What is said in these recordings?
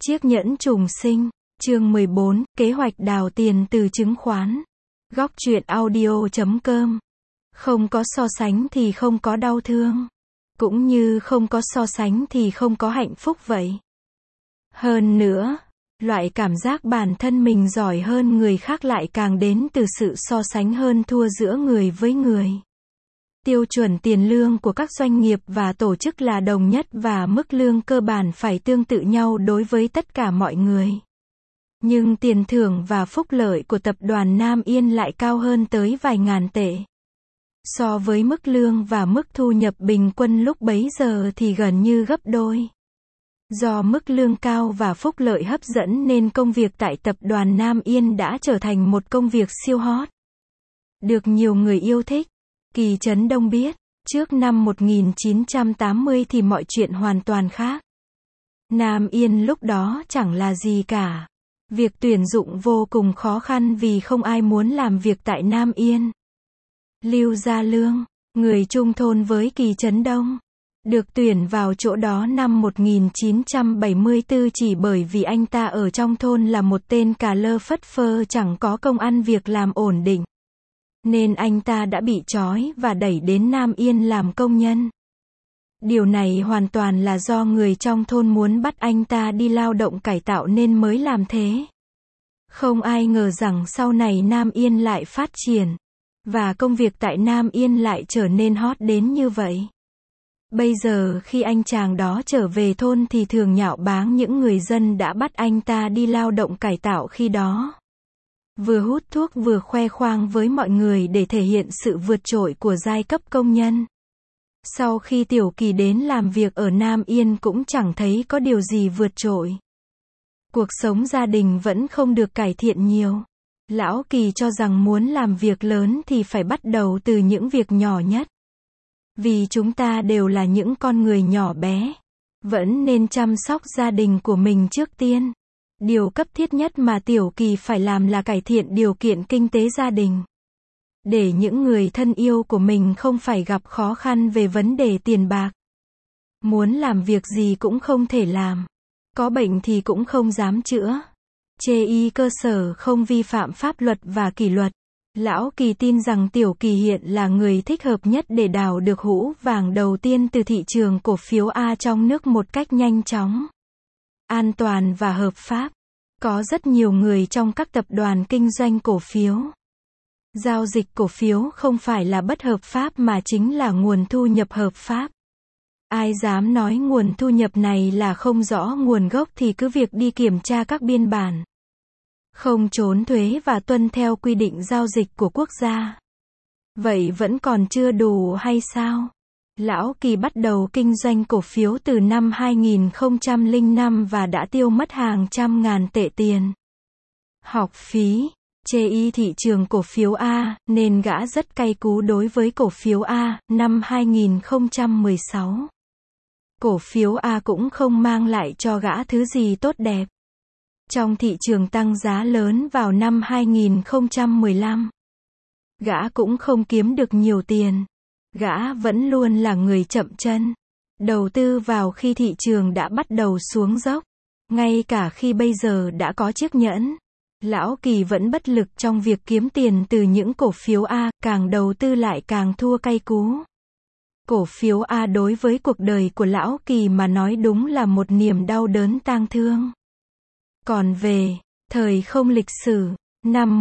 Chiếc nhẫn trùng sinh, chương 14, kế hoạch đào tiền từ chứng khoán. Góc truyện audio.com. Không có so sánh thì không có đau thương. Cũng như không có so sánh thì không có hạnh phúc vậy. Hơn nữa, loại cảm giác bản thân mình giỏi hơn người khác lại càng đến từ sự so sánh hơn thua giữa người với người. Tiêu chuẩn tiền lương của các doanh nghiệp và tổ chức là đồng nhất và mức lương cơ bản phải tương tự nhau đối với tất cả mọi người. Nhưng tiền thưởng và phúc lợi của tập đoàn Nam Yên lại cao hơn tới vài ngàn tệ. So với mức lương và mức thu nhập bình quân lúc bấy giờ thì gần như gấp đôi. Do mức lương cao và phúc lợi hấp dẫn nên công việc tại tập đoàn Nam Yên đã trở thành một công việc siêu hot. Được nhiều người yêu thích. Kỳ Trấn Đông biết, trước năm 1980 thì mọi chuyện hoàn toàn khác. Nam Yên lúc đó chẳng là gì cả. Việc tuyển dụng vô cùng khó khăn vì không ai muốn làm việc tại Nam Yên. Lưu Gia Lương, người chung thôn với Kỳ Trấn Đông, được tuyển vào chỗ đó năm 1974 chỉ bởi vì anh ta ở trong thôn là một tên cà lơ phất phơ chẳng có công ăn việc làm ổn định. Nên anh ta đã bị trói và đẩy đến Nam Yên làm công nhân. Điều này hoàn toàn là do người trong thôn muốn bắt anh ta đi lao động cải tạo nên mới làm thế. Không ai ngờ rằng sau này Nam Yên lại phát triển. Và công việc tại Nam Yên lại trở nên hot đến như vậy. Bây giờ khi anh chàng đó trở về thôn thì thường nhạo báng những người dân đã bắt anh ta đi lao động cải tạo khi đó. Vừa hút thuốc vừa khoe khoang với mọi người để thể hiện sự vượt trội của giai cấp công nhân. Sau khi Tiểu Kỳ đến làm việc ở Nam Yên cũng chẳng thấy có điều gì vượt trội. Cuộc sống gia đình vẫn không được cải thiện nhiều. Lão Kỳ cho rằng muốn làm việc lớn thì phải bắt đầu từ những việc nhỏ nhất. Vì chúng ta đều là những con người nhỏ bé. Vẫn nên chăm sóc gia đình của mình trước tiên. Điều cấp thiết nhất mà Tiểu Kỳ phải làm là cải thiện điều kiện kinh tế gia đình. Để những người thân yêu của mình không phải gặp khó khăn về vấn đề tiền bạc. Muốn làm việc gì cũng không thể làm. Có bệnh thì cũng không dám chữa. Chê y cơ sở không vi phạm pháp luật và kỷ luật. Lão Kỳ tin rằng Tiểu Kỳ hiện là người thích hợp nhất để đào được hũ vàng đầu tiên từ thị trường cổ phiếu A trong nước một cách nhanh chóng, an toàn và hợp pháp. Có rất nhiều người trong các tập đoàn kinh doanh cổ phiếu. Giao dịch cổ phiếu không phải là bất hợp pháp mà chính là nguồn thu nhập hợp pháp. Ai dám nói nguồn thu nhập này là không rõ nguồn gốc thì cứ việc đi kiểm tra các biên bản. Không trốn thuế và tuân theo quy định giao dịch của quốc gia. Vậy vẫn còn chưa đủ hay sao? Lão Kỳ bắt đầu kinh doanh cổ phiếu từ năm 2005 và đã tiêu mất hàng trăm ngàn tệ tiền. Học phí, chê y thị trường cổ phiếu A, nên gã rất cay cú đối với cổ phiếu A, năm 2016. Cổ phiếu A cũng không mang lại cho gã thứ gì tốt đẹp. Trong thị trường tăng giá lớn vào năm 2015, gã cũng không kiếm được nhiều tiền. Gã vẫn luôn là người chậm chân. Đầu tư vào khi thị trường đã bắt đầu xuống dốc. Ngay cả khi bây giờ đã có chiếc nhẫn, Lão Kỳ vẫn bất lực trong việc kiếm tiền từ những cổ phiếu A, càng đầu tư lại càng thua cay cú. Cổ phiếu A đối với cuộc đời của Lão Kỳ mà nói đúng là một niềm đau đớn tang thương. Còn về thời không lịch sử, năm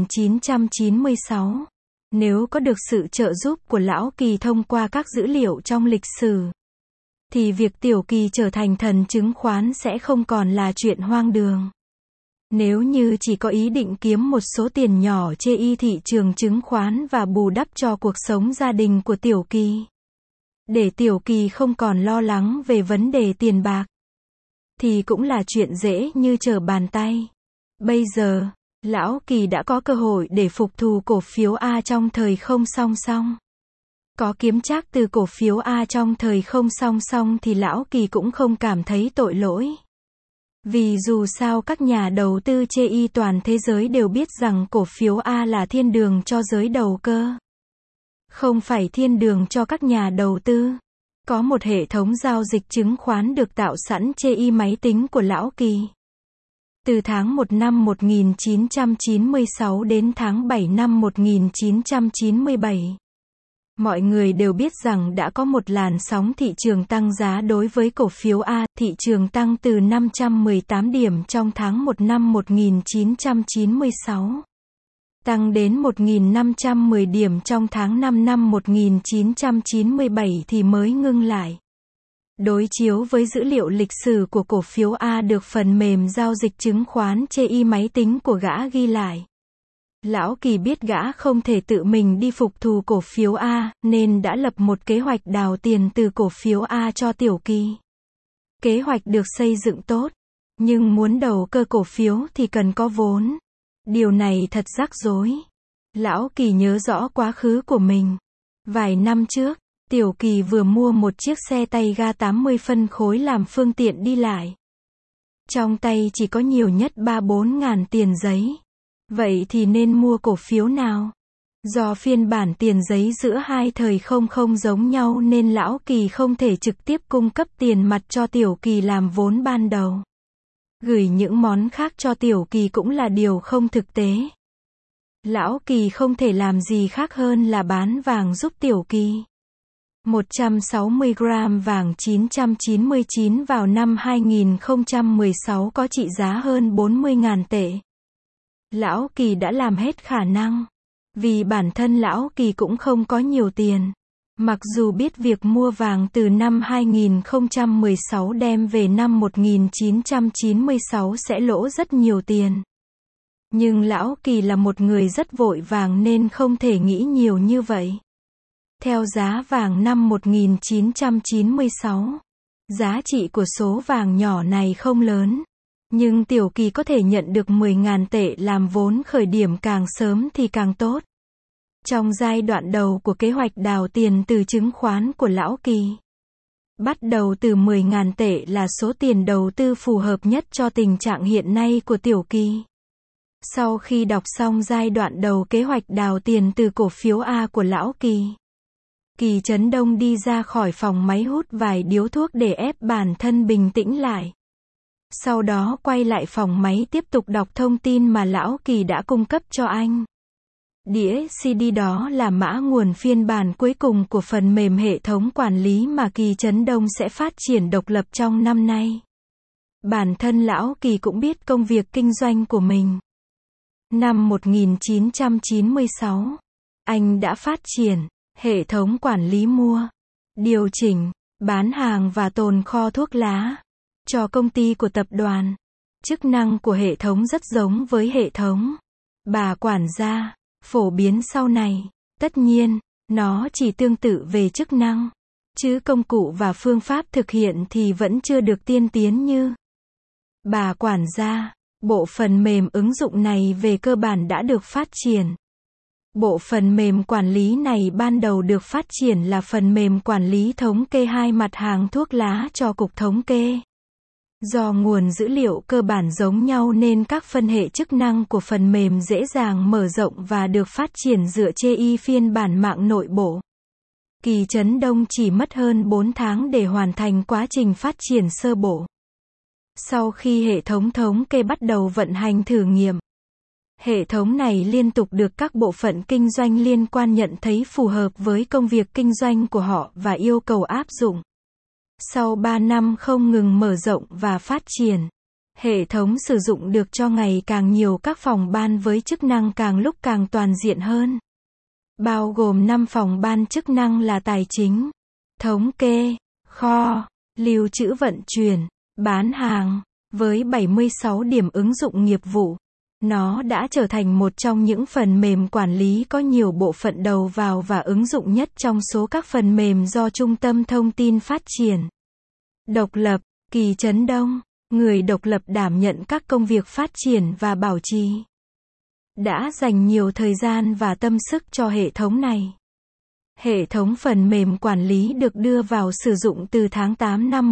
1996, nếu có được sự trợ giúp của Lão Kỳ thông qua các dữ liệu trong lịch sử, thì việc Tiểu Kỳ trở thành thần chứng khoán sẽ không còn là chuyện hoang đường. Nếu như chỉ có ý định kiếm một số tiền nhỏ chê y thị trường chứng khoán và bù đắp cho cuộc sống gia đình của Tiểu Kỳ, để Tiểu Kỳ không còn lo lắng về vấn đề tiền bạc, thì cũng là chuyện dễ như trở bàn tay. Bây giờ, Lão Kỳ đã có cơ hội để phục thù cổ phiếu A trong thời không song song. Có kiếm trác từ cổ phiếu A trong thời không song song thì Lão Kỳ cũng không cảm thấy tội lỗi. Vì dù sao các nhà đầu tư chê y toàn thế giới đều biết rằng cổ phiếu A là thiên đường cho giới đầu cơ. Không phải thiên đường cho các nhà đầu tư. Có một hệ thống giao dịch chứng khoán được tạo sẵn trên máy tính của Lão Kỳ. Từ tháng 1 năm 1996 đến tháng 7 năm 1997. Mọi người đều biết rằng đã có một làn sóng thị trường tăng giá đối với cổ phiếu A, thị trường tăng từ 518 điểm trong tháng 1 năm 1996. Tăng đến 1.510 điểm trong tháng 5 năm 1997 thì mới ngưng lại. Đối chiếu với dữ liệu lịch sử của cổ phiếu A được phần mềm giao dịch chứng khoán trên máy tính của gã ghi lại. Lão Kỳ biết gã không thể tự mình đi phục thù cổ phiếu A, nên đã lập một kế hoạch đào tiền từ cổ phiếu A cho Tiểu Kỳ. Kế hoạch được xây dựng tốt, nhưng muốn đầu cơ cổ phiếu thì cần có vốn. Điều này thật rắc rối. Lão Kỳ nhớ rõ quá khứ của mình. Vài năm trước, Tiểu Kỳ vừa mua một chiếc xe tay ga 80 phân khối làm phương tiện đi lại. Trong tay chỉ có nhiều nhất 3-4 ngàn tiền giấy. Vậy thì nên mua cổ phiếu nào? Do phiên bản tiền giấy giữa hai thời không giống nhau nên Lão Kỳ không thể trực tiếp cung cấp tiền mặt cho Tiểu Kỳ làm vốn ban đầu. Gửi những món khác cho Tiểu Kỳ cũng là điều không thực tế. Lão Kỳ không thể làm gì khác hơn là bán vàng giúp Tiểu Kỳ. 160 gram vàng 999 vào năm 2016 có trị giá hơn 40.000 tệ. Lão Kỳ đã làm hết khả năng. Vì bản thân Lão Kỳ cũng không có nhiều tiền. Mặc dù biết việc mua vàng từ năm 2016 đem về năm 1996 sẽ lỗ rất nhiều tiền. Nhưng Lão Kỳ là một người rất vội vàng nên không thể nghĩ nhiều như vậy. Theo giá vàng năm 1996, giá trị của số vàng nhỏ này không lớn. Nhưng Tiểu Kỳ có thể nhận được 10.000 tệ làm vốn khởi điểm càng sớm thì càng tốt. Trong giai đoạn đầu của kế hoạch đào tiền từ chứng khoán của Lão Kỳ, bắt đầu từ 10.000 tệ là số tiền đầu tư phù hợp nhất cho tình trạng hiện nay của Tiểu Kỳ. Sau khi đọc xong giai đoạn đầu kế hoạch đào tiền từ cổ phiếu A của Lão Kỳ, Kỳ Trấn Đông đi ra khỏi phòng máy hút vài điếu thuốc để ép bản thân bình tĩnh lại. Sau đó quay lại phòng máy tiếp tục đọc thông tin mà Lão Kỳ đã cung cấp cho anh. Đĩa CD đó là mã nguồn phiên bản cuối cùng của phần mềm hệ thống quản lý mà Kỳ Trấn Đông sẽ phát triển độc lập trong năm nay. Bản thân Lão Kỳ cũng biết công việc kinh doanh của mình. Năm 1996, anh đã phát triển hệ thống quản lý mua, điều chỉnh, bán hàng và tồn kho thuốc lá cho công ty của tập đoàn. Chức năng của hệ thống rất giống với hệ thống bà quản gia phổ biến sau này. Tất nhiên, nó chỉ tương tự về chức năng, chứ công cụ và phương pháp thực hiện thì vẫn chưa được tiên tiến như bà quản gia. Bộ phần mềm ứng dụng này về cơ bản đã được phát triển. Bộ phần mềm quản lý này ban đầu được phát triển là phần mềm quản lý thống kê hai mặt hàng thuốc lá cho Cục Thống kê. Do nguồn dữ liệu cơ bản giống nhau nên các phân hệ chức năng của phần mềm dễ dàng mở rộng và được phát triển dựa trên phiên bản mạng nội bộ. Kỳ Trấn Đông chỉ mất hơn 4 tháng để hoàn thành quá trình phát triển sơ bộ. Sau khi hệ thống thống kê bắt đầu vận hành thử nghiệm, hệ thống này liên tục được các bộ phận kinh doanh liên quan nhận thấy phù hợp với công việc kinh doanh của họ và yêu cầu áp dụng. Sau 3 năm không ngừng mở rộng và phát triển, hệ thống sử dụng được cho ngày càng nhiều các phòng ban với chức năng càng lúc càng toàn diện hơn. Bao gồm 5 phòng ban chức năng là tài chính, thống kê, kho, lưu trữ vận chuyển, bán hàng. Với 76 điểm ứng dụng nghiệp vụ, nó đã trở thành một trong những phần mềm quản lý có nhiều bộ phận đầu vào và ứng dụng nhất trong số các phần mềm do Trung tâm Thông tin phát triển. Độc lập, Kỳ Trấn Đông, người độc lập đảm nhận các công việc phát triển và bảo trì, đã dành nhiều thời gian và tâm sức cho hệ thống này. Hệ thống phần mềm quản lý được đưa vào sử dụng từ tháng 8 năm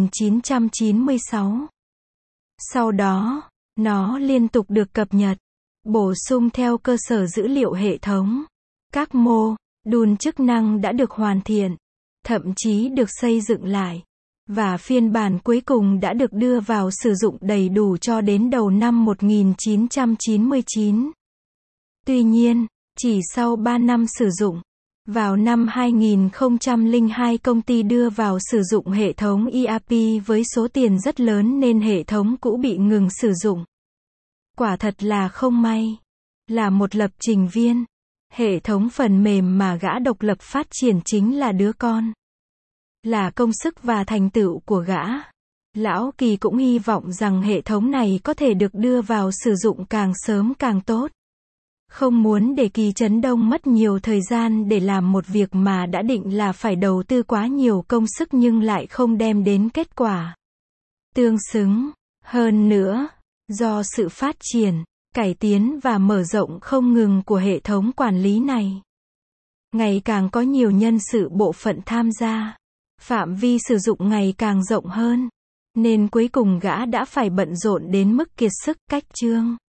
1996. Sau đó, nó liên tục được cập nhật, bổ sung theo cơ sở dữ liệu hệ thống. Các mô đun chức năng đã được hoàn thiện. thậm chí được xây dựng lại. Và phiên bản cuối cùng đã được đưa vào sử dụng đầy đủ cho đến đầu năm 1999. Tuy nhiên, chỉ sau 3 năm sử dụng, vào năm 2002 công ty đưa vào sử dụng hệ thống ERP với số tiền rất lớn nên hệ thống cũ bị ngừng sử dụng. Quả thật là không may. Là một lập trình viên, hệ thống phần mềm mà gã độc lập phát triển chính là đứa con. Là công sức và thành tựu của gã. Lão Kỳ cũng hy vọng rằng hệ thống này có thể được đưa vào sử dụng càng sớm càng tốt. Không muốn để Kỳ Trấn Đông mất nhiều thời gian để làm một việc mà đã định là phải đầu tư quá nhiều công sức nhưng lại không đem đến kết quả tương xứng. Hơn nữa, do sự phát triển, cải tiến và mở rộng không ngừng của hệ thống quản lý này, ngày càng có nhiều nhân sự bộ phận tham gia, phạm vi sử dụng ngày càng rộng hơn, nên cuối cùng gã đã phải bận rộn đến mức kiệt sức, cách chương.